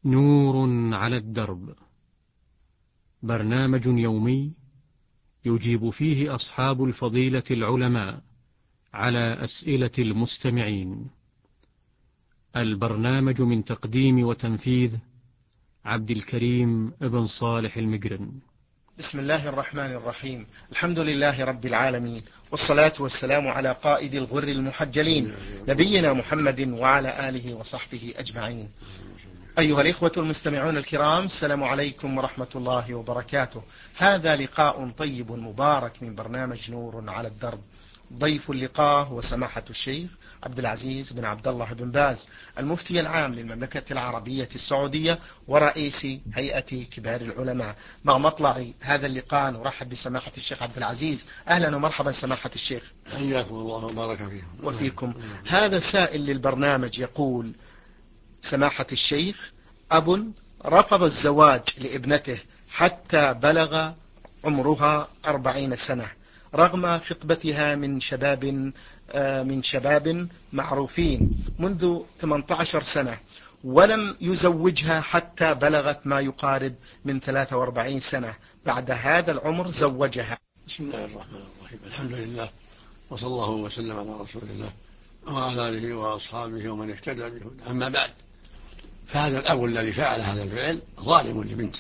نور على الدرب، برنامج يومي يجيب فيه أصحاب الفضيلة العلماء على أسئلة المستمعين. البرنامج من تقديم وتنفيذ عبد الكريم بن صالح المقرن. بسم الله الرحمن الرحيم. الحمد لله رب العالمين، والصلاة والسلام على قائد الغر المحجلين نبينا محمد وعلى آله وصحبه أجمعين. أيها الإخوة المستمعون الكرام، السلام عليكم ورحمة الله وبركاته. هذا لقاء طيب مبارك من برنامج نور على الدرب. ضيف اللقاء هو سماحة الشيخ عبد العزيز بن عبد الله بن باز، المفتي العام للمملكة العربية السعودية ورئيس هيئة كبار العلماء. مع مطلع هذا اللقاء نرحب بسماحة الشيخ عبد العزيز. أهلا ومرحبا سماحة الشيخ. حياكم الله وبارك فيكم وفيكم. هذا سائل للبرنامج يقول: سماحة الشيخ، أب رفض الزواج لابنته حتى بلغ عمرها 40 سنة رغم خطبتها من شباب معروفين منذ 18 سنة، ولم يزوجها حتى بلغت ما يقارب من 43 سنة. بعد هذا العمر زوجها. بسم الله الرحمن الرحيم. الحمد لله، وصلى الله وسلم على رسول الله وعلى آله وأصحابه ومن اهتدى به. أما بعد، فهذا الأب الذي فعل هذا الفعل ظالم لبنته،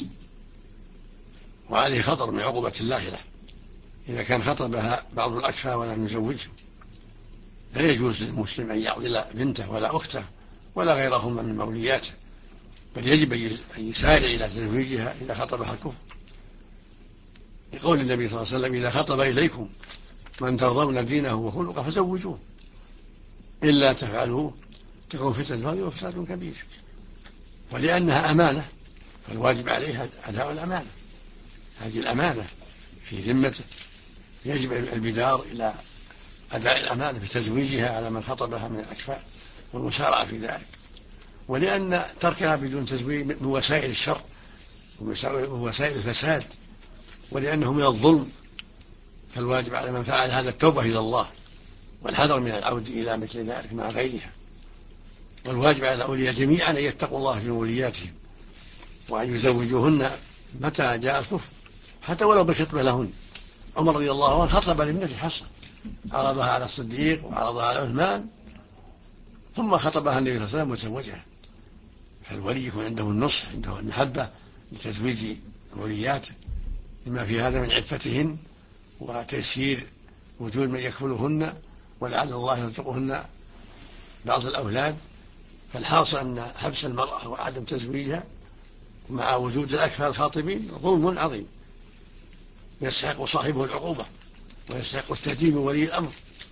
وعليه خطر من عقوبة الله له إذا كان خطبها بعض الأكفاء ولم يزوجه. لا يجوز للمسلم أن يعضل بنته ولا أخته ولا غيرهما من مولياته، بل يجب أن يسارع إلى تزويجها إذا خطبها الكفر، لقول النبي صلى الله عليه وسلم: إذا خطب إليكم من ترضون دينه وخلقه فزوجوه، إلا تفعلوه تكون فتنة وفساد كبير. ولأنها أمانة فالواجب عليها أداء الأمانة. هذه الأمانة في ذمته، يجب البدار إلى أداء الأمانة في تزويجها على من خطبها من الأكفاء والمسارعة في ذلك. ولأن تركها بدون تزويج من وسائل الشر ووسائل الفساد، ولأنه من الظلم، فالواجب على من فعل هذا التوبة إلى الله والحذر من العود إلى مثل ذلك مع غيرها. والواجب على الأولياء جميعا أن يتقوا الله في ولياتهم، وأن يزوجوهن متى جاء الكفر حتى ولو بخطبة لهن. عمر رضي الله عنه خطب لابنته حفصة، عرضها على الصديق وعرضها على عثمان، ثم خطبها النبي صلى الله عليه وسلم وتزوجها. فالولي يكون عنده النصح، عنده المحبة لتزويج ولياته، لما في هذا من عفتهن وتيسير وجود من يكفلهن، ولعل الله يرزقهن بعض الأولاد. فالحاصل أن حبس المرأة وعدم تزويجها مع وجود الأكفاء الخاطبين ظلم عظيم يستحق صاحبه العقوبة ويستحق التهديد من ولي الأمر.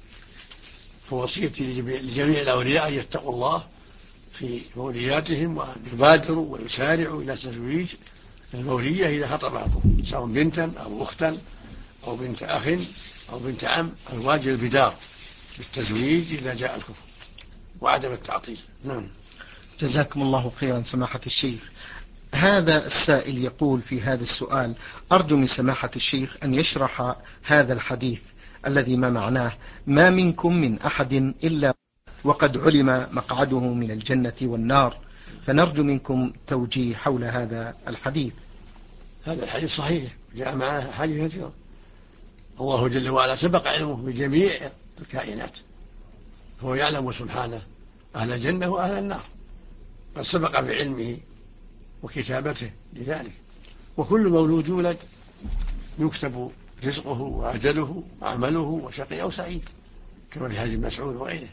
فوصيتي لجميع الأولياء أن يتقوا الله في مولياتهم، وأن يبادروا ويسارعوا إلى تزويج المولية إذا خطبها الكفر، سواء بنتا أو أختا أو بنت أخ أو بنت عم. الواجب البدار بالتزويج إذا جاء الكفر وعدم التعطيل. نعم. جزاكم الله خيرا سماحة الشيخ. هذا السائل يقول في هذا السؤال: أرجو من سماحة الشيخ أن يشرح هذا الحديث الذي ما معناه: ما منكم من أحد إلا وقد علم مقعده من الجنة والنار. فنرجو منكم توجيه حول هذا الحديث. هذا الحديث صحيح، جاء معه حديث كثيرة. الله جل وعلا سبق علمه بجميع الكائنات، هو يعلم سبحانه أهل الجنة وأهل النار، قد سبق بعلمه وكتابته لذلك. وكل مولود يولد يكتب رزقه وأجله وعمله وشقي أو سعيد، كما في حديث مسعود وغيره.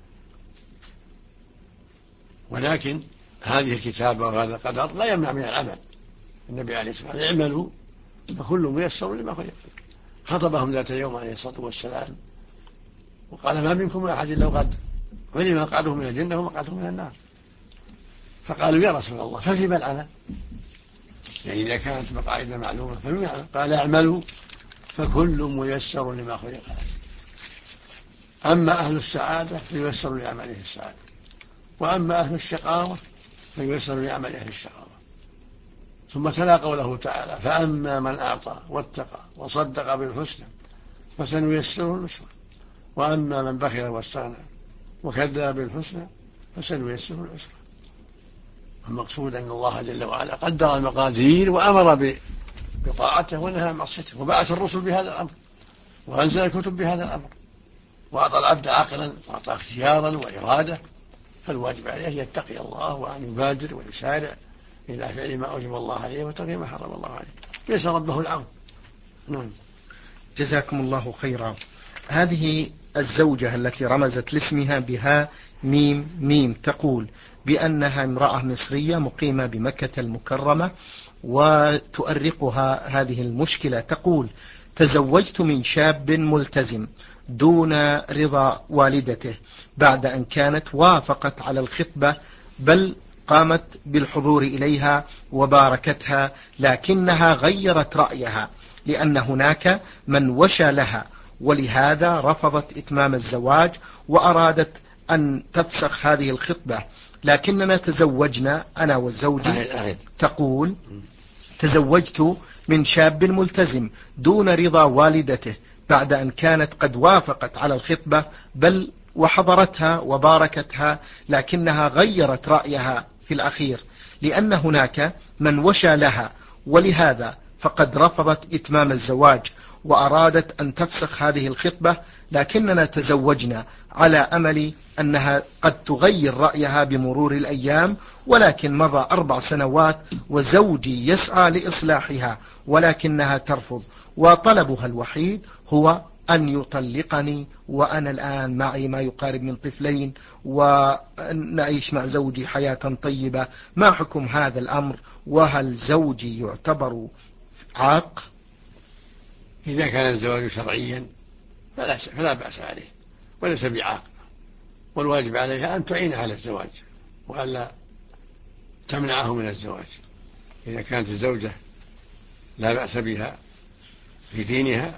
ولكن هذه الكتابة وهذا القدر لا يمنع من العمل. النبي عليه الصلاة والسلام: اعملوا فكل ميسر لما خلق. خطبهم ذات يوم عليه الصلاة والسلام وقال: ما منكم من أحد إلا وقد علم مقعده من الجنة ومقعده من النار. فقالوا: يا رسول الله ففيما العمل؟ يعني إذا كانت مقاعد معلومة ففيما العمل؟ قال: اعملوا فكل ميسر لما خلق له. أما أهل السعادة فييسر لعمله السعادة، وأما أهل الشقاوة فييسر لعمل أهل الشقاوة. ثم تلا قوله تعالى: فأما من أعطى واتقى وصدق بالحسنى فسنيسره اليسرى، وأما من بخل واستغنى وكذب بالحسنى فسنيسره العسرى. المقصود أن الله جل وعلا قدر المقادير وأمر بطاعته ونهى عن معصيته، وبعث الرسل بهذا الأمر، وأنزل الكتب بهذا الأمر، وأعطى العبد عقلا وأعطى اختيارا وإرادة، فالواجب عليه أن يتقي الله وأن يبادر ويسارع إلى فعل ما أوجب الله عليه وترك ما حرم الله عليه، ليس ربه العون. نعم. جزاكم الله خيرا. هذه الزوجة التي رمزت لاسمها بها ميم ميم تقول بأنها امرأة مصرية مقيمة بمكة المكرمة، وتؤرقها هذه المشكلة. تقول: تزوجت من شاب ملتزم دون رضا والدته بعد أن كانت وافقت على الخطبة، بل قامت بالحضور إليها وباركتها، لكنها غيرت رأيها لأن هناك من وشى لها، ولهذا رفضت إتمام الزواج وأرادت أن تفسخ هذه الخطبة. لكننا تزوجنا أنا وزوجي. تقول: تزوجت من شاب ملتزم دون رضا والدته بعد أن كانت قد وافقت على الخطبة، بل وحضرتها وباركتها، لكنها غيرت رأيها في الأخير لأن هناك من وشى لها، ولهذا فقد رفضت إتمام الزواج وأرادت أن تفسخ هذه الخطبة. لكننا تزوجنا على أمل أنها قد تغير رأيها بمرور الأيام، ولكن مضى 4 سنوات وزوجي يسعى لإصلاحها ولكنها ترفض، وطلبها الوحيد هو أن يطلقني، وأنا الآن معي ما يقارب من طفلين ونعيش مع زوجي حياة طيبة. ما حكم هذا الأمر؟ وهل زوجي يعتبر عاق؟ إذا كان الزواج شرعيا فلا بأس عليه وليس بعاق، والواجب عليها أن تعين على الزواج وألا تمنعه من الزواج. إذا كانت الزوجة لا بأس بها في دينها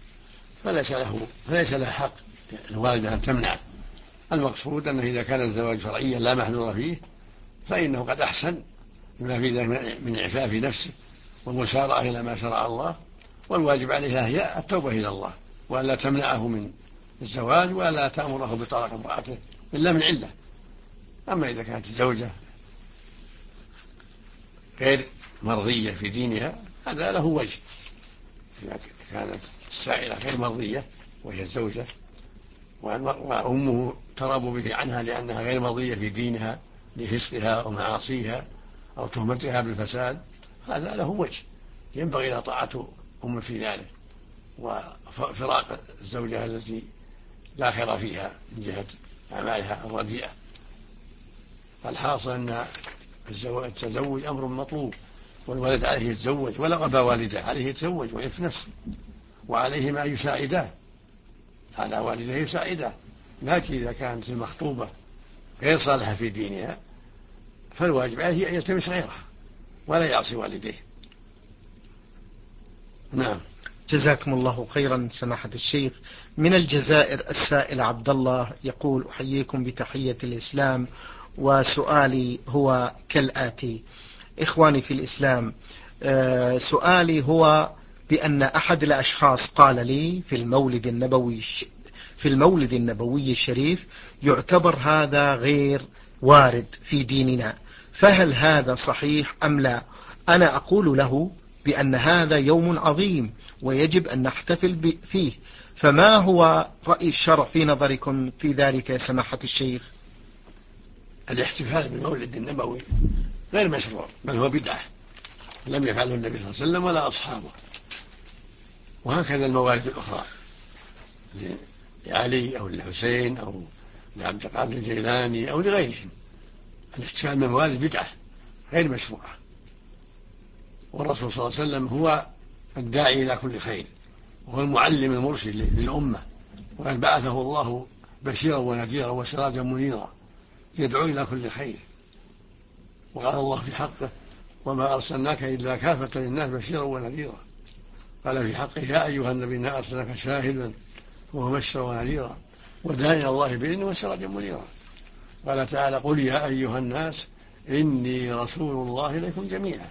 فليس لها حق الوالدة أن تمنع. المقصود أنه إذا كان الزواج شرعيا لا محذور فيه فإنه قد أحسن بما في ذلك من إعفاف نفسه والمسارعة إلى ما شرع الله، والواجب عليها هي التوبة إلى الله وألا تمنعه من الزواج وألا تأمره بطلاق امرأته إلا من علة. أما إذا كانت الزوجة غير مرضية في دينها هذا له وجه. إذا كانت السائلة غير مرضية وهي الزوجة وأمه تراب به عنها لأنها غير مرضية في دينها لفسقها ومعاصيها أو تهمتها بالفساد، هذا له وجه ينبغي لها طاعة أم في ذلك وفراق الزوجة التي لا خير فيها من جهة أعمالها الرديئة. الحاصل أن التزوج أمر مطلوب، والولد عليه يتزوج ولا أبا والده عليه يتزوج ويعف نفسه، وعليه ما يساعده، على والده يساعده. لكن إذا كانت المخطوبة غير صالحة في دينها فالواجب عليه أن يلتمس غيرها ولا يعصي والديه. نعم. جزاكم الله خيرا سماحة الشيخ. من الجزائر السائل عبد الله يقول: أحييكم بتحية الإسلام، وسؤالي هو كالآتي: إخواني في الإسلام، سؤالي هو بأن أحد الأشخاص قال لي في المولد النبوي الشريف يعتبر هذا غير وارد في ديننا، فهل هذا صحيح أم لا؟ أنا أقول له بأن هذا يوم عظيم ويجب أن نحتفل فيه، فما هو رأي الشرع في نظركم في ذلك يا سماحة الشيخ؟ الاحتفال بالمولد النبوي غير مشروع، بل هو بدعة لم يفعله النبي صلى الله عليه وسلم ولا أصحابه، وهكذا الموالد الأخرى لعلي أو للحسين أو لعبد القادر الجيلاني أو لغيرهم. الاحتفال بالموالد بدعة غير مشروعة، والرسول صلى الله عليه وسلم هو الداعي إلى كل خير وهو المعلم المرشد للأمة، وقد بعثه الله بشيرا ونذيرا وسراجا منيرا يدعو إلى كل خير. وقال الله في حقه: وما أرسلناك إلا كافة للناس بشيرا ونذيرا. قال في حقه: يا أيها النبي إنا أرسلناك شاهدا ومبشرا ونذيرا وداعيا إلى الله بإذنه وسراجا منيرا. قال تعالى: قل يا أيها الناس إني رسول الله إليكم جميعا.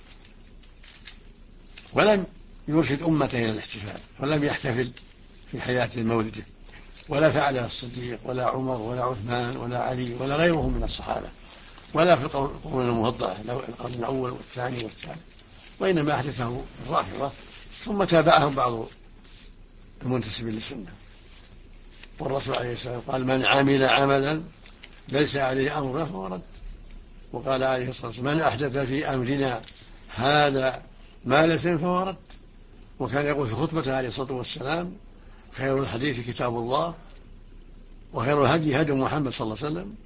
ولم يرشد أمته إلى الاحتفال، ولم يحتفل في حياة مولده، ولا فعلها الصديق ولا عمر ولا عثمان ولا علي ولا غيرهم من الصحابة، ولا في القرون المفضلة القرن الأول والثاني والثالث، وإنما أحدثه الرافضة ثم تابعهم بعض المنتسبين للسنة. والرسول عليه السلام قال: من عمل عملا ليس عليه أمرنا فهو رد. وقال عليه الصلاة والسلام: من أحدث في أمرنا هذا ما ليس فهو رد. وكان يقول في خطبته عليه الصلاة والسلام: خير الحديث كتاب الله، وخير الهدي هدي محمد صلى الله عليه وسلم،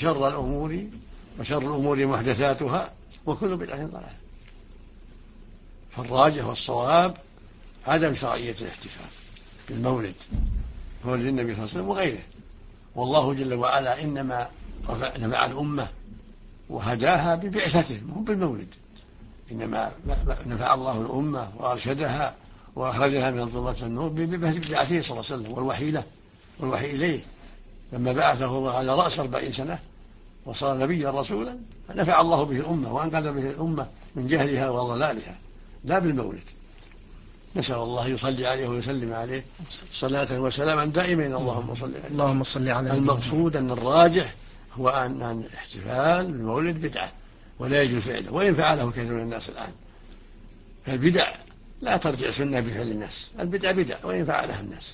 وشر الأمور محدثاتها، وكل بدعة ضلالة. فالراجح والصواب عدم شرعية الاحتفال بالمولد مولد النبي صلى الله عليه وسلم وغيره. والله جل وعلا إنما نفع الأمة وهداها ببعثته مو بالمولد، إنما نفع الله الأمة وأرشدها وأخرجها من ظلمات النور ببعثته صلى الله عليه وسلم والوحي إليه. لما بعثه الله على رأس 40 سنة وصار نبيا رسولا نفع الله به الأمة وأنقذ به الأمة من جهلها وضلالها، لا بالمولد. نسأل الله يصلي عليه ويسلم عليه صلاة وسلاما دائمين. اللهم صل عليه. المقصود أن الراجح هو أن الاحتفال بالمولد بدعة ولا يجوز فعله، وإن فعله كثير من الناس الآن. فالبدع لا ترجع سنة بفعل الناس، البدع بدع وإن فعلها الناس.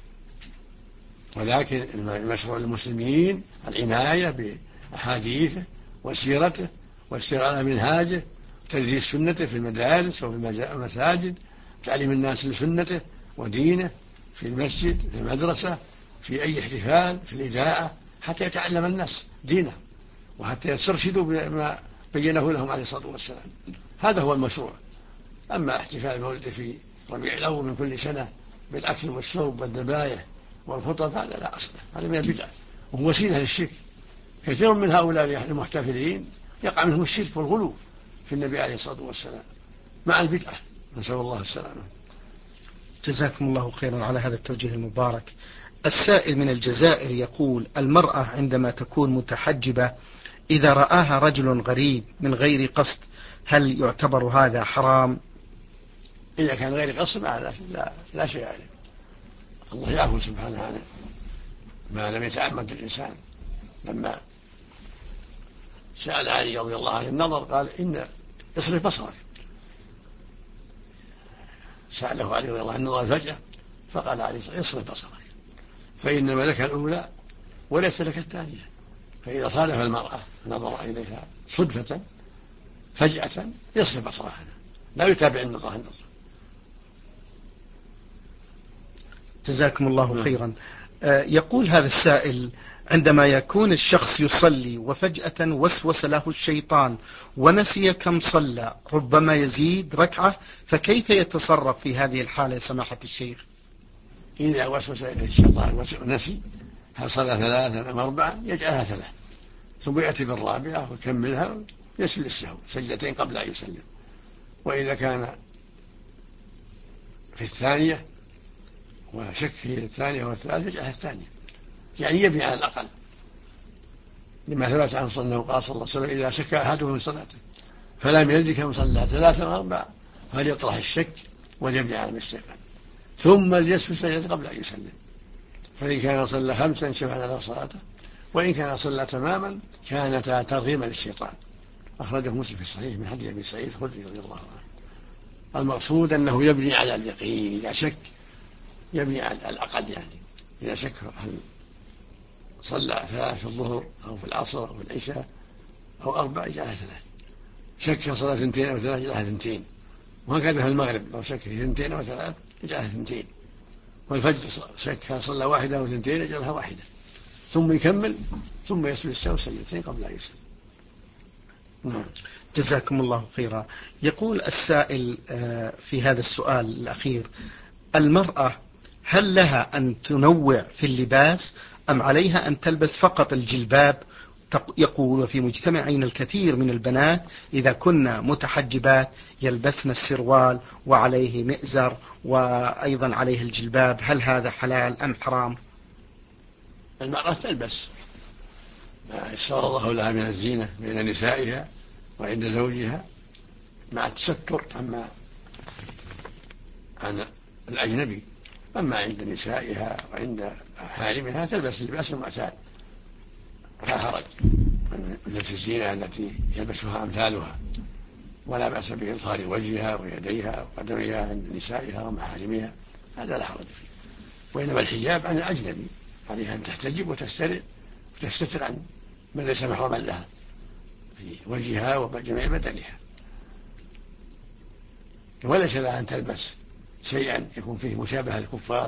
ولكن المشروع للمسلمين العناية بأحاديثه وسيرته والسير على منهاجه، تدريس سنته في المدارس وفي المساجد، تعليم الناس لسنته ودينه في المسجد، في المدرسة، في أي احتفال، في الإذاعة، حتى يتعلم الناس دينه وحتى يسترشدوا بما بينه لهم عليه الصلاة والسلام. هذا هو المشروع. أما احتفال المولد في ربيع الأول من كل سنة بالأكل والشرب والذبائح والخطب هذا لا أصل، هذا من البدع وهو وسيلة للشرك. كثير من هؤلاء المحتفلين يقع منهم الشرك والغلو في النبي عليه الصلاة والسلام مع البدعة، نسأل الله السلامة. جزاكم الله خيرا على هذا التوجيه المبارك. السائل من الجزائر يقول: المرأة عندما تكون متحجبة إذا رآها رجل غريب من غير قصد هل يعتبر هذا حرام؟ إذا كان غير قصد لا شيء عليه، الله يعفو سبحانه عنه ما لم يتعمد الإنسان. لما سأل علي رضي الله عنه النظر قال: إن اصرف بصرك. سأله علي رضي الله عنه النظر فجأة فقال علي: اصرف بصرك فإنما لك الأولى وليس لك الثانية. فإذا صادف المرأة نظر إليها صدفة فجأة يصرف بصرها، لا يتابع النظر. جزاكم الله خيرا. يقول هذا السائل: عندما يكون الشخص يصلي وفجأة وسوس له الشيطان ونسي كم صلى، ربما يزيد ركعة، فكيف يتصرف في هذه الحالة سماحة الشيخ؟ إذا وسوس إليه الشيطان ونسي هل صلى 3 أم 4 يجعلها 3 ثم يأتي بالرابعة ويكملها يسجد السهو سجدتين قبل أن يسلم. وإذا كان في الثانية وشك في الثانية والثالثة يجعلها الثانية، يعني يبني على الأقل، لما ثبت عن صلى الله عليه وسلم: إذا شك أحدهم من صلاته فلم يدرك كم صلى 3 أو 4 فليطرح الشك وليبني على ما استيقن ثم ليسجد سجدة قبل أن يسلم. فإن كان صلى 5 شفع له صلاته، وإن كان صلى تماما كانتا ترغيما للشيطان. أخرجه مسلم في الصحيح من حديث أبي سعيد الخدري رضي الله عنه. المقصود أنه يبني على اليقين، إذا شك يبني على الأقل، يعني إذا شك هل صلى 3 في الظهر أو في العصر أو في العشاء أو 4 يجعلها 3، شك صلاة 2 أو 3 يجعلها 2، وهكذا في المغرب لو شك في 2 أو 3 يجعلها 2، والفجر شك صلى 1 أو 2 يجعلها 1، ثم يكمل ثم يسجد السهو سجدتين قبل أن يسلم. نعم. جزاكم الله خيرا. يقول السائل في هذا السؤال الأخير: المرأة هل لها أن تنوع في اللباس أم عليها أن تلبس فقط الجلباب؟ يقول: وفي مجتمعين الكثير من البنات إذا كنا متحجبات يلبسن السروال وعليه مئزر وأيضا عليه الجلباب، هل هذا حلال أم حرام؟ المرأة تلبس ما يسر الله لها من الزينة بين نسائها وعند زوجها مع التستر عن الأجنبي، أما عند نسائها وعند حارمها تلبس اللباس المعتاد لا حرج. من لبس الزينة التي يلبسها أمثالها، ولا بأس بإظهار وجهها ويديها وقدميها عند نسائها ومحارمها، هذا لا حرج فيه. وإنما الحجاب عن الأجنبي، عليها أن تحتجب وتستتر عن من ليس محرما لها في وجهها وجميع بدنها، وليس لها أن تلبس شيئا يكون فيه مشابهة للكفار،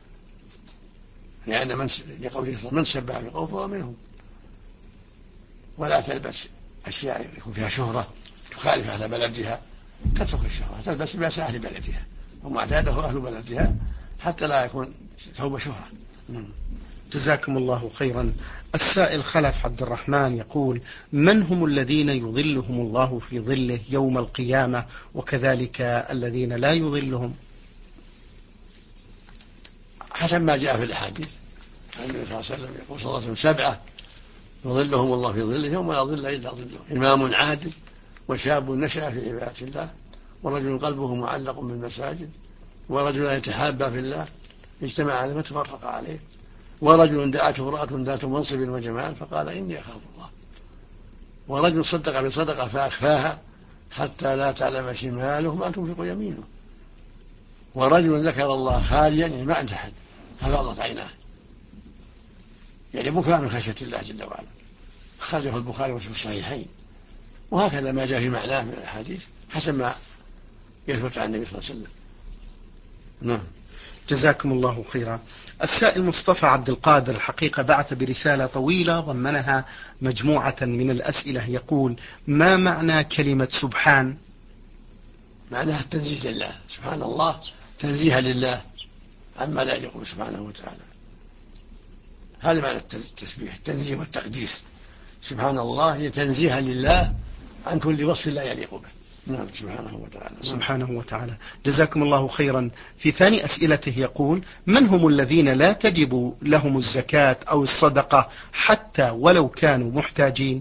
لأن من شبه بقوم فهو منهم. ولا تلبس أشياء يكون فيها شهرة تخالف أهل بلدها، تترك الشهرة، تلبس لباس أهل بلدها وما اعتاده أهل بلدها حتى لا يكون ثوب شهرة. جزاكم الله خيرا. السائل خلف عبد الرحمن يقول: من هم الذين يظلهم الله في ظله يوم القيامة، وكذلك الذين لا يظلهم؟ حسب ما جاء في الأحاديث عن النبي صلى الله عليه وسلم يقول صلى الله عليه وسلم: 7 يظلهم الله في ظله يوم لا ظل إلا ظله: إمام عادل، وشاب نشأ في عبادة الله، ورجل قلبه معلق بالمساجد، ورجل يتحابى في الله اجتمع عليه وتفرق عليه، ورجل دعته امرأة ذات منصب وجمال فقال إني أخاف الله، ورجل صدق بصدقة فأخفاها حتى لا تعلم شماله ما تنفق يمينه، ورجل ذكر الله خاليا يعني ما عنده أحد ففاضت عيناه، يعني بكاء من خشية الله جل وعلا. أخرجه البخاري في الصحيحين. وهكذا ما جاء في معناه من الأحاديث حسب ما يثبت عن النبي صلى الله عليه وسلم. نعم. جزاكم الله خيرا. السائل مصطفى عبد القادر الحقيقة بعث برسالة طويلة ضمنها مجموعة من الأسئلة، يقول: ما معنى كلمة سبحان؟ معناها التنزيه لله، سبحان الله تنزيها لله عما لا يليق سبحانه وتعالى. هذا معنى التسبيح، التنزيه والتقديس. سبحان الله تنزيها لله عن كل وصف لا يليق به. نعم، سبحانه وتعالى. سبحانه وتعالى. جزاكم الله خيرا. في ثاني أسئلته يقول: من هم الذين لا تجب لهم الزكاة أو الصدقة حتى ولو كانوا محتاجين؟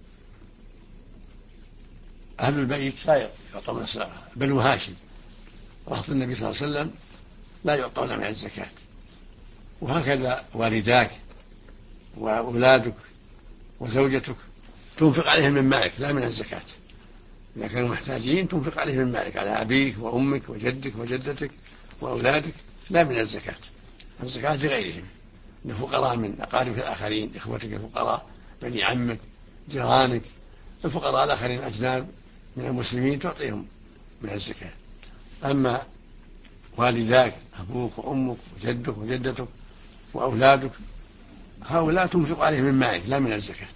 أهل البيت لا يعطون الصدقة، بنو هاشم رهط النبي صلى الله عليه وسلم لا يعطون من الزكاة، وهكذا والداك وأولادك وزوجتك تنفق عليهم من مالك لا من الزكاة. إذا كانوا محتاجين تنفق عليهم من مالك، على أبيك وأمك وجدك وجدتك وأولادك، لا من الزكاة. الزكاة لغيرهم، الفقراء من أقاربك الآخرين، إخوتك الفقراء، بني عمك، جيرانك، الفقراء الآخرين الأجناب من المسلمين تعطيهم من الزكاة. أما والداك أبوك وأمك وجدك وجدتك وأولادك هؤلاء تنفق عليهم من مالك لا من الزكاة.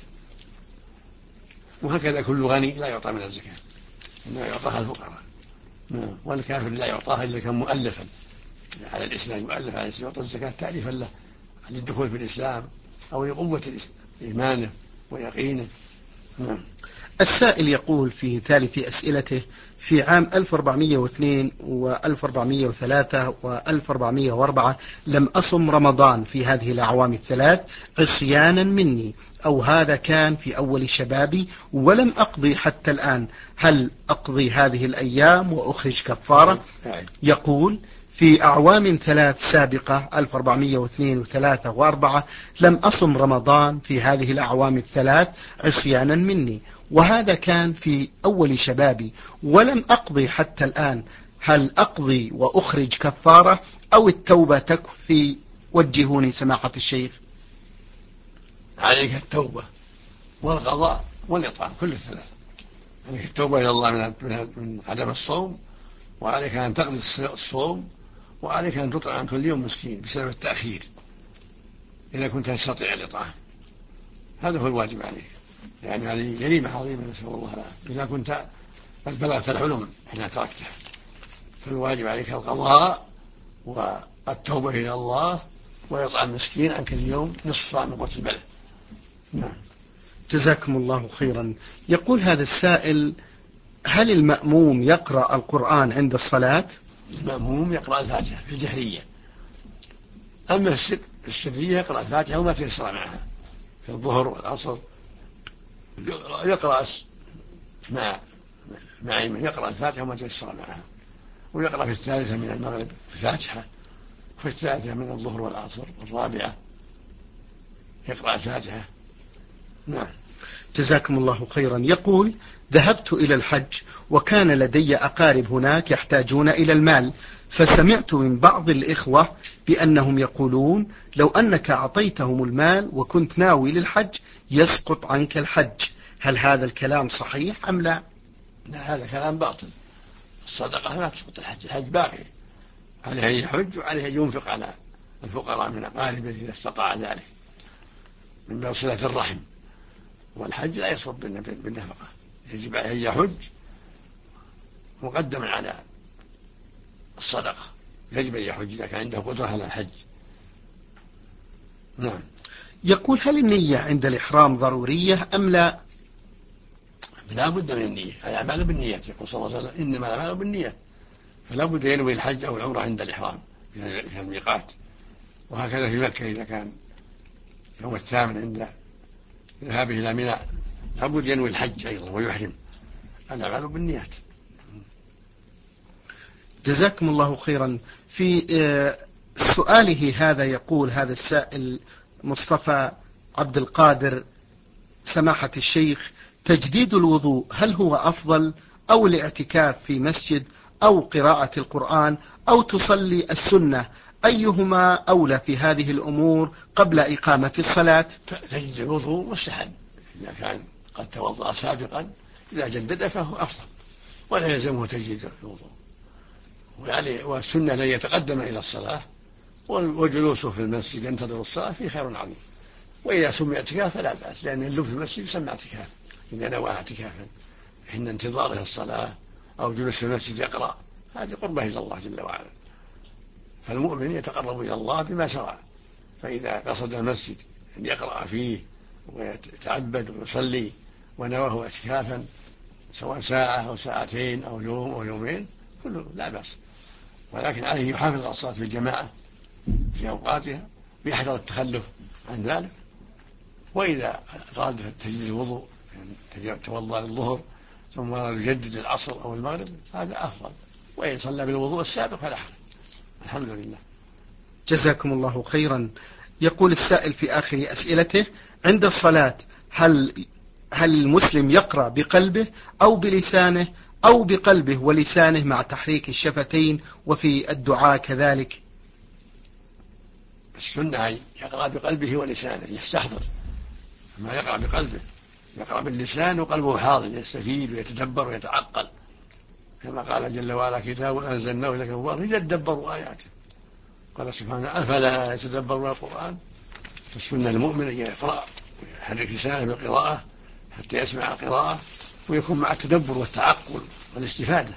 وهكذا كل غني لا يعطى من الزكاة، إنما يعطاها الفقراء. والكافر لا يعطاها إلا كان مؤلفا على الإسلام، مؤلف على الإسلام يعطى الزكاة تعريفا له للدخول في الإسلام أو لقوة إيمانه ويقينه. نعم. السائل يقول في ثالث أسئلته: في عام 1402 و1403 و1404 لم أصم رمضان في هذه الأعوام الثلاث عصيانا مني، أو هذا كان في أول شبابي ولم أقضي حتى الآن، هل أقضي هذه الأيام وأخرج كفارة؟ يقول: في أعوام 3 سابقة 1402 و3 و4 لم أصم رمضان في هذه الأعوام الثلاث عصيانا مني، وهذا كان في أول شبابي ولم أقضي حتى الآن، هل أقضي وأخرج كفارة أو التوبة تكفي؟ وجهوني سماحة الشيخ. عليك التوبة والقضاء والإطعام، كل الثلاث. عليك التوبة إلى الله من عدم الصوم، وعليك أن تقضي الصوم، وعليك أن تطعم كل يوم مسكين بسبب التأخير إذا كنت تستطيع الإطعام. هذا هو الواجب عليك، يعني هذه جريمة عظيمة نسأل الله العافية. إذا كنت قد بلغت الحلم حين تركتها فالواجب عليك القضاء والتوبة إلى الله ويطعم مسكين عن كل يوم نصف صاع من قوت البلد. نعم. جزاكم الله خيرا. يقول هذا السائل: هل المأموم يقرأ القرآن عند الصلاة؟ المأموم يقرأ الفاتحة في الجهرية، أما في السرية يقرأ الفاتحة وما تيسر معها في الظهر والعصر، يقرأ مع من يقرأ الفاتحة وما تيسر معها، ويقرأ في الثالثة من المغرب الفاتحة، وفي الثالثة من الظهر والعصر والرابعة يقرأ الفاتحة. نعم. جزاكم الله خيرا. يقول: ذهبت إلى الحج وكان لدي أقارب هناك يحتاجون إلى المال، فسمعت من بعض الإخوة بأنهم يقولون لو أنك أعطيتهم المال وكنت ناوي للحج يسقط عنك الحج، هل هذا الكلام صحيح أم لا؟ لا، هذا كلام باطل. الصدقة لا تسقط الحج، الحج باقي، عليه أن يحج وعليه أن ينفق على الفقراء من أقاربه إذا استطاع ذلك من باب صلة الرحم، والحج لا يسقط بالنفقة، يجب عليه أن يحج مقدما على الصدقة، يجب أن يحج إذا كان عنده قدرة على الحج. نعم. يقول: هل النية عند الإحرام ضرورية أم لا؟ لا بد من النية، الأعمال بالنيات، يقول صلى الله عليه وسلم: إنما الأعمال بالنيات، فلا بد ينوي الحج أو العمرة عند الإحرام في الميقات، وهكذا في مكة إذا كان يوم الثامن عند ذهابه إلى منى لا بد ينوي الحج أيضا ويحرم، الأعمال بالنيات. جزاكم الله خيرا. في سؤاله هذا يقول هذا السائل مصطفى عبد القادر: سماحة الشيخ، تجديد الوضوء هل هو أفضل أو الاعتكاف في مسجد أو قراءة القرآن أو تصلي السنة، أيهما أولى في هذه الأمور قبل إقامة الصلاة؟ تجديد الوضوء مستحب إذا كان قد توضأ سابقا، إذا جدد فهو أفضل ولا يلزمه تجديد الوضوء، والسنة لن يتقدم إلى الصلاة، وجلوسه في المسجد ينتظر الصلاة فيه خير عظيم. وإذا سمي اعتكاف فلا بأس، لأن اللبث في المسجد يسمى اعتكاف إذا نوى اعتكافا حين انتظاره الصلاة أو جلوس في المسجد يقرأ، هذه قربة إلى الله جل وعلا. فالمؤمن يتقرب إلى الله بما شرع، فإذا قصد المسجد أن يقرأ فيه ويتعبد ويصلي ونواه اعتكافا سواء ساعة أو ساعتين أو يوم أو يومين كله لا بأس، ولكن عليه يحافظ على الصلاة في الجماعة في أوقاتها ويحذر التخلف عن ذلك. وإذا أراد تجديد الوضوء يعني توضأ للظهر ثم يجدد العصر أو المغرب هذا أفضل، وإن صلى بالوضوء السابق فلا حرج. الحمد لله. جزاكم الله خيرا. يقول السائل في آخر أسئلته: عند الصلاة هل المسلم يقرأ بقلبه أو بلسانه أو بقلبه ولسانه مع تحريك الشفتين وفي الدعاء كذلك؟ السنة يقرأ بقلبه ولسانه، يستحضر ما يقرأ بقلبه، يقرأ باللسان وقلبه حاضر يستفيد ويتدبر ويتعقل، كما قال جل وعلا: كتاب أنزلناه إليك مبارك ليدبروا آياته. قال سبحانه: أفلا يتدبرون القرآن؟ فالسنة المؤمن أن يقرأ ويحرك لسانه بالقراءة حتى يسمع القراءة ويكون مع التدبر والتعقل والاستفادة.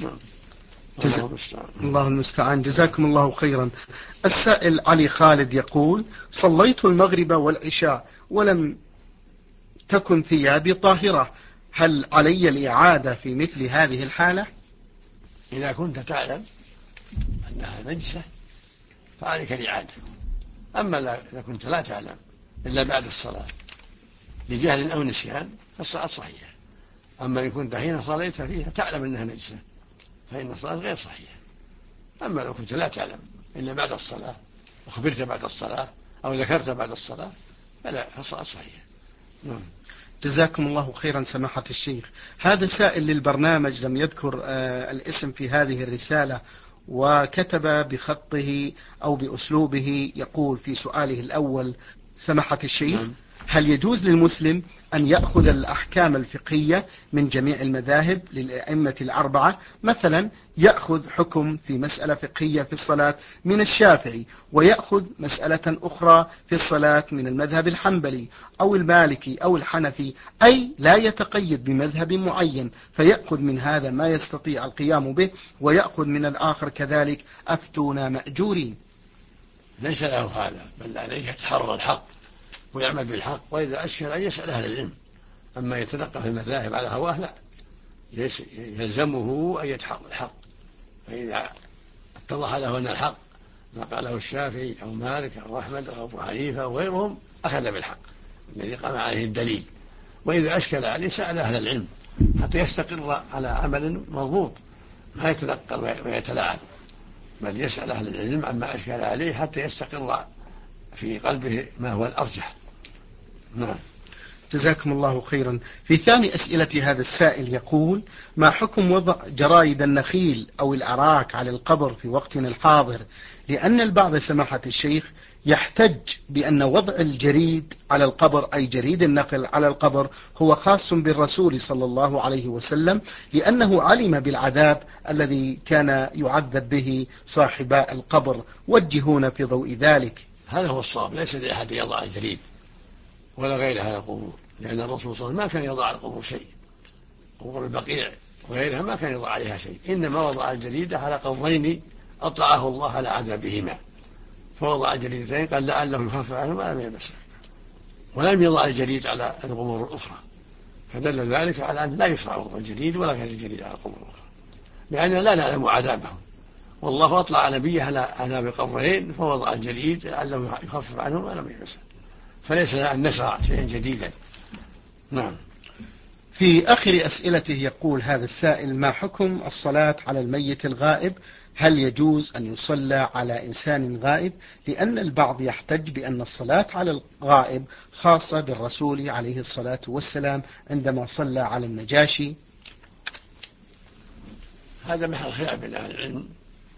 الله المستعان. جزاكم الله خيرا. السائل علي خالد يقول: صليت المغرب والعشاء ولم تكن ثيابي طاهرة، هل علي الإعادة في مثل هذه الحالة؟ إذا كنت تعلم أنها نجسة فعليك الإعادة، أما إذا كنت لا تعلم إلا بعد الصلاة لجهل أو نسيان فالصلاة صحيحة. أما إن كنت حين صليت فيها تعلم أنها نجسة فإن الصلاة غير صحيحة. أما لو كنت لا تعلم إلا بعد الصلاة وخبرت بعد الصلاة أو ذكرت بعد الصلاة فالصلاة صحيحة. جزاكم الله خيرا سماحة الشيخ. هذا سائل للبرنامج لم يذكر الاسم في هذه الرسالة، وكتب بخطه أو بأسلوبه، يقول في سؤاله الأول: سماحة الشيخ، هل يجوز للمسلم أن يأخذ الأحكام الفقهية من جميع المذاهب للأئمة الأربعة؟ مثلا يأخذ حكم في مسألة فقهية في الصلاة من الشافعي، ويأخذ مسألة أخرى في الصلاة من المذهب الحنبلي أو المالكي أو الحنفي، أي لا يتقيد بمذهب معين، فيأخذ من هذا ما يستطيع القيام به ويأخذ من الآخر كذلك؟ أفتونا مأجورين. ليس له هذا، بل عليه يتحرى الحق ويعمل بالحق، وإذا أشكل أن يسأل أهل العلم. أما يتنقى في المذاهب على هواه لا، يلزمه أن يتحرى الحق، فإذا اتضح له أن الحق ما قاله الشافعي أو مالك أو أحمد أو أبو حنيفة وغيرهم أخذ بالحق الذي قام عليه الدليل. وإذا أشكل عليه سأل أهل العلم حتى يستقر على عمل مضبوط، ما يتنقل ويتلاعب، بل يسأل أهل العلم عما أشكل عليه حتى يستقر في قلبه ما هو الأرجح. نعم. جزاكم الله خيرا. في ثاني أسئلة هذا السائل يقول: ما حكم وضع جرائد النخيل أو الأراك على القبر في وقتنا الحاضر؟ لأن البعض سماحة الشيخ يحتج بأن وضع الجريد على القبر، أي جريد النخل على القبر، هو خاص بالرسول صلى الله عليه وسلم، لأنه علم بالعذاب الذي كان يعذب به صاحباء القبر. وجهونا في ضوء ذلك. هذا هو الصواب، ليس لأحد يضع الجريد ولا غيرها على القبور، لأن الرسول صلى الله عليه وسلم ما كان يضع على القبور شيء. قبور البقيع وغيرها ما كان يضع عليها شيء، إنما وضع الجريدة على قبرين أطلعه الله على عذابهما، فوضع الجريدتين قال لعله يخفف عنهم ولم يمسه، ولم يضع الجريد على القبور الأخرى، فدل ذلك على أن لا يشرع وضع الجريد ولا غير الجريد على القبور الأخرى، لأننا لا نعلم عذابهم، والله أطلع نبيه على عذاب القبرين فوضع الجريد لعله يخفف عنهم ولم يمسه، فليس أن نشرع شيئا جديدا. نعم. في آخر أسئلته يقول هذا السائل: ما حكم الصلاة على الميت الغائب؟ هل يجوز أن يصلى على إنسان غائب؟ لأن البعض يحتج بأن الصلاة على الغائب خاصة بالرسول عليه الصلاة والسلام عندما صلى على النجاشي. هذا محل خلاف بين أهل العلم،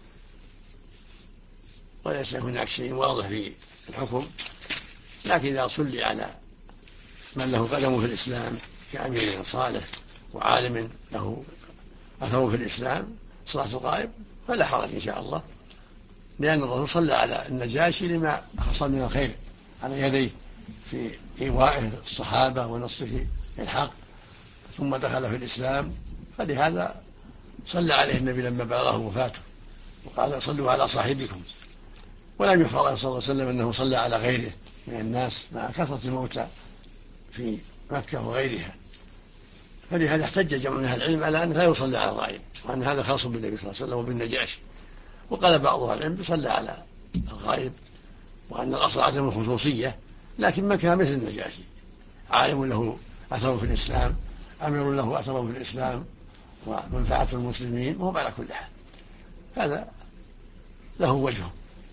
وليس هناك شيء واضح في الحكم، لكن إذا صلي على من له قدم في الإسلام كأمير صالح وعالم له أثر في الإسلام صلاة الغائب فلا حرج إن شاء الله، لأن الرسول صلى على النجاشي لما حصل من الخير على يديه في إيوائه الصحابة ونصره الحق، ثم دخل في الإسلام، فلهذا صلى عليه النبي لما بلغه وفاته وقال صلوا على صاحبكم. ولم يخبر صلى الله عليه وسلم أنه صلى على غيره من الناس مع كثرة الموتى في مكة وغيرها، فلهذا احتج جمع من أهل العلم على أنه لا يصلى على الغائب، وأن هذا خاص بالنبي صلى الله عليه وسلم وبالنجاشي. وقال بعض أهل العلم يصلى على الغائب، وأن الأصل عدم الخصوصية، لكن من كان مثل النجاشي عالم له أثر في الإسلام، أمير له أثر في الإسلام ومنفعة المسلمين، وهو على كل حال هذا له وجهه،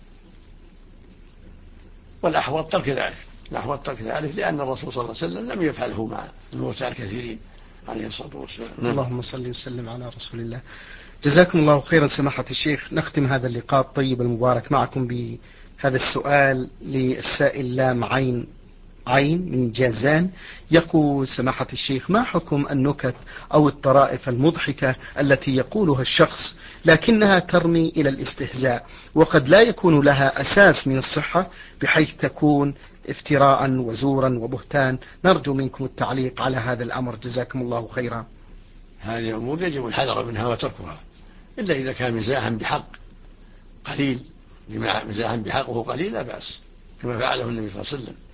والأحوط ترك ذلك، الأحوط ترك ذلك، لأن الرسول صلى الله عليه وسلم لم يفعله مع الموتى الكثيرين عليه الصلاة والسلام. اللهم صل وسلم على رسول الله. جزاكم الله خيرا سماحة الشيخ. نختم هذا اللقاء الطيب المبارك معكم بهذا السؤال للسائل لام عين من جازان. يقول سماحة الشيخ: ما حكم النكت أو الطرائف المضحكة التي يقولها الشخص لكنها ترمي إلى الاستهزاء، وقد لا يكون لها أساس من الصحة، بحيث تكون افتراء وزورا وبهتان؟ نرجو منكم التعليق على هذا الأمر جزاكم الله خيرا. هذه الأمور يجب الحذر منها وتركها، إلا إذا كان مزاحا بحق قليل، مزاحا بحق وهو قليل لا بأس، كما فعله النبي صلى الله عليه وسلم،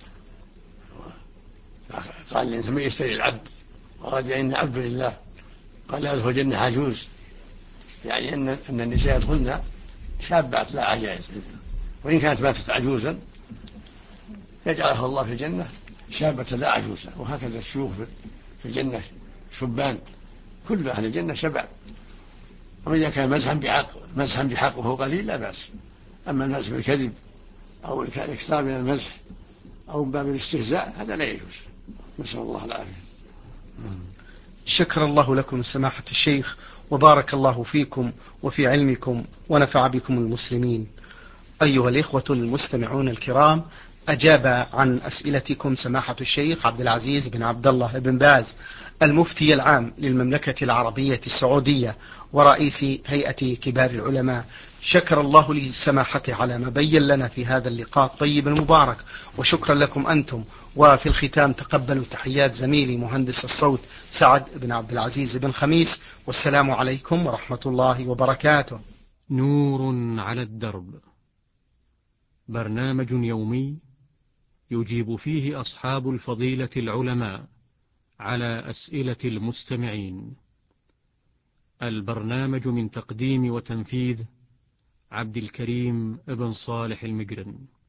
قال الإنسان من يشتري العبد وقال إن عبد لله، قال لا يدخل الجنة عجوز، يعني أن النساء يدخلن شابات لا عجائز، وإن كانت ماتت عجوزا يجعلها الله في الجنة شابة لا عجوزا، وهكذا الشيوخ في الجنة شبان، كل أهل الجنة شباب. وإذا كان مزحا بحق وهو قليل لا بأس، أما المزح بالكذب أو الإكثار من المزح أو باب الاستهزاء هذا لا يجوز، نسأل الله العافية. شكر الله لكم سماحة الشيخ، وبارك الله فيكم وفي علمكم ونفع بكم المسلمين. أيها الإخوة المستمعون الكرام، أجاب عن أسئلتكم سماحة الشيخ عبد العزيز بن عبد الله بن باز، المفتي العام للمملكة العربية السعودية ورئيس هيئة كبار العلماء. شكر الله للسماحة على ما بين لنا في هذا اللقاء الطيب المبارك، وشكرا لكم أنتم. وفي الختام تقبلوا تحيات زميلي مهندس الصوت سعد بن عبد العزيز بن خميس، والسلام عليكم ورحمة الله وبركاته. نور على الدرب، برنامج يومي يجيب فيه أصحاب الفضيلة العلماء على أسئلة المستمعين. البرنامج من تقديم وتنفيذ عبد الكريم بن صالح المقرن.